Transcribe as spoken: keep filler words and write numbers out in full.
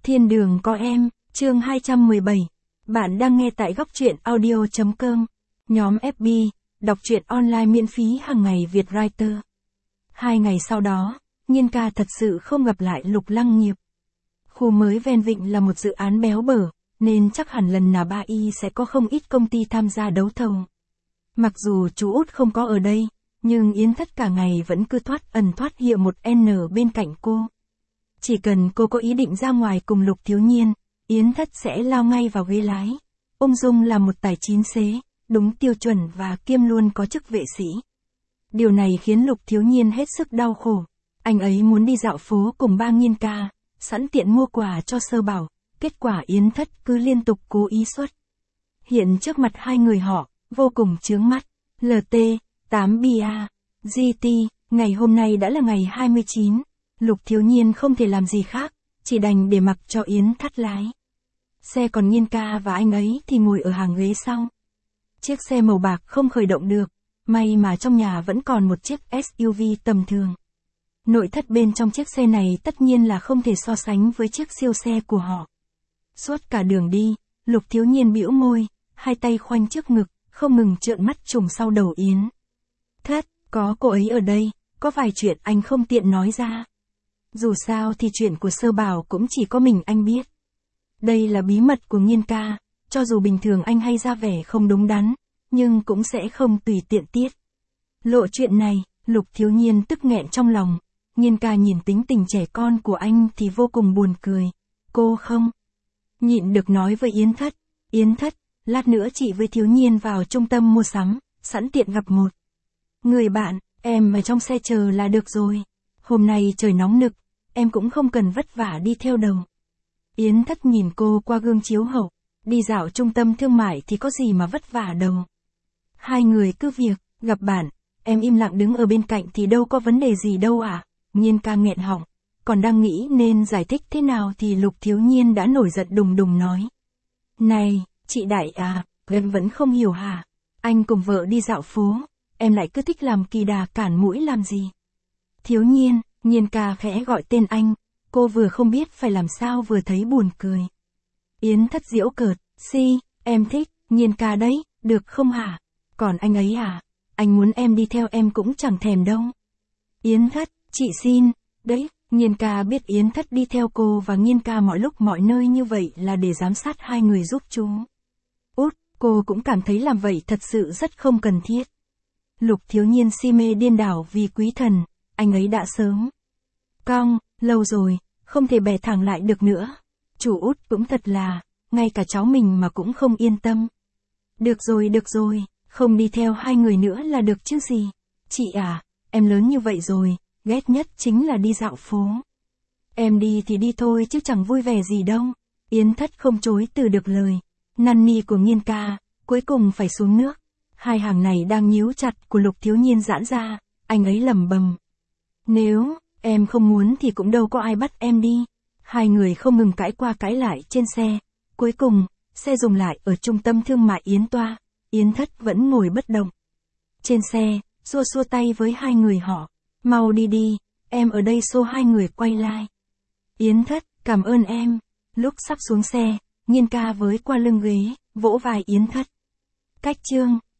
Thiên đường có em, chương hai trăm mười bảy. Bạn đang nghe tại góc truyện audio chấm com. Nhóm ép bê, đọc truyện online miễn phí hàng ngày Việt Writer. Hai ngày sau đó, Nhiên ca thật sự không gặp lại Lục Lăng Nghiệp. Khu mới ven vịnh là một dự án béo bở, nên chắc hẳn lần nào ba y sẽ có không ít công ty tham gia đấu thầu. Mặc dù chú út không có ở đây, nhưng Yến Thất cả ngày vẫn cứ thoát ẩn thoát hiện một N bên cạnh cô. Chỉ cần cô có ý định ra ngoài cùng Lục Thiếu Nhiên, Yến Thất sẽ lao ngay vào ghế lái. Ung dung là một tài chín xế, đúng tiêu chuẩn và kiêm luôn có chức vệ sĩ. Điều này khiến Lục Thiếu Nhiên hết sức đau khổ. Anh ấy muốn đi dạo phố cùng ba Nhiên ca, sẵn tiện mua quà cho Sơ Bảo, kết quả Yến Thất cứ liên tục cố ý xuất hiện trước mặt hai người họ, vô cùng chướng mắt. lờ tê, tám bê a, giê tê, ngày hôm nay đã là ngày hai mươi chín. Lục Thiếu Nhiên không thể làm gì khác, chỉ đành để mặc cho Yến Thất lái. Xe còn Nhiên ca và anh ấy thì ngồi ở hàng ghế sau. Chiếc xe màu bạc không khởi động được, may mà trong nhà vẫn còn một chiếc ét u vê tầm thường. Nội thất bên trong chiếc xe này tất nhiên là không thể so sánh với chiếc siêu xe của họ. Suốt cả đường đi, Lục Thiếu Nhiên bĩu môi, hai tay khoanh trước ngực, không ngừng trợn mắt trùng sau đầu Yến Thất, có cô ấy ở đây, có vài chuyện anh không tiện nói ra. Dù sao thì chuyện của Sơ Bảo cũng chỉ có mình anh biết. Đây là bí mật của Nhiên ca, cho dù bình thường anh hay ra vẻ không đúng đắn, nhưng cũng sẽ không tùy tiện tiết lộ chuyện này. Lục Thiếu Nhiên tức nghẹn trong lòng. Nhiên ca nhìn tính tình trẻ con của anh thì vô cùng buồn cười. Cô không nhịn được nói với Yến Thất, Yến Thất, lát nữa chị với Thiếu Nhiên vào trung tâm mua sắm, sẵn tiện gặp một người bạn, em ở trong xe chờ là được rồi. Hôm nay trời nóng nực, em cũng không cần vất vả đi theo đầu. Yến Thất nhìn cô qua gương chiếu hậu, đi dạo trung tâm thương mại thì có gì mà vất vả đâu. Hai người cứ việc, gặp bạn, em im lặng đứng ở bên cạnh thì đâu có vấn đề gì đâu à. Nhiên ca nghẹn họng, còn đang nghĩ nên giải thích thế nào thì Lục Thiếu Nhiên đã nổi giận đùng đùng nói. Này, chị Đại à, em vẫn không hiểu hả? Anh cùng vợ đi dạo phố, em lại cứ thích làm kỳ đà cản mũi làm gì? Thiếu Nhiên, Nhiên ca khẽ gọi tên anh, cô vừa không biết phải làm sao vừa thấy buồn cười. Yến Thất giễu cợt, si, em thích, Nhiên ca đấy, được không hả? Còn anh ấy à? Anh muốn em đi theo em cũng chẳng thèm đâu. Yến Thất, chị xin, đấy, Nhiên ca biết Yến Thất đi theo cô và Nhiên ca mọi lúc mọi nơi như vậy là để giám sát hai người giúp chú út, cô cũng cảm thấy làm vậy thật sự rất không cần thiết. Lục Thiếu Nhiên si mê điên đảo vì Quý Thần, anh ấy đã sớm cong, lâu rồi, không thể bẻ thẳng lại được nữa. Chủ út cũng thật là, ngay cả cháu mình mà cũng không yên tâm. Được rồi được rồi, không đi theo hai người nữa là được chứ gì. Chị à, em lớn như vậy rồi, ghét nhất chính là đi dạo phố. Em đi thì đi thôi chứ chẳng vui vẻ gì đâu. Yến Thất không chối từ được lời. Năn nỉ của Nhiên ca, cuối cùng phải xuống nước. Hai hàng này đang nhíu chặt của Lục Thiếu Nhiên giãn ra, anh ấy lẩm bẩm. Nếu em không muốn thì cũng đâu có ai bắt em đi. Hai người không ngừng cãi qua cãi lại trên xe. Cuối cùng, xe dừng lại ở trung tâm thương mại Yến Toa. Yến Thất vẫn ngồi bất động trên xe, xua xua tay với hai người họ. Mau đi đi, em ở đây xô hai người quay lại. Yến Thất, cảm ơn em. Lúc sắp xuống xe, Nhiên ca với qua lưng ghế, vỗ vai Yến Thất. Cách chương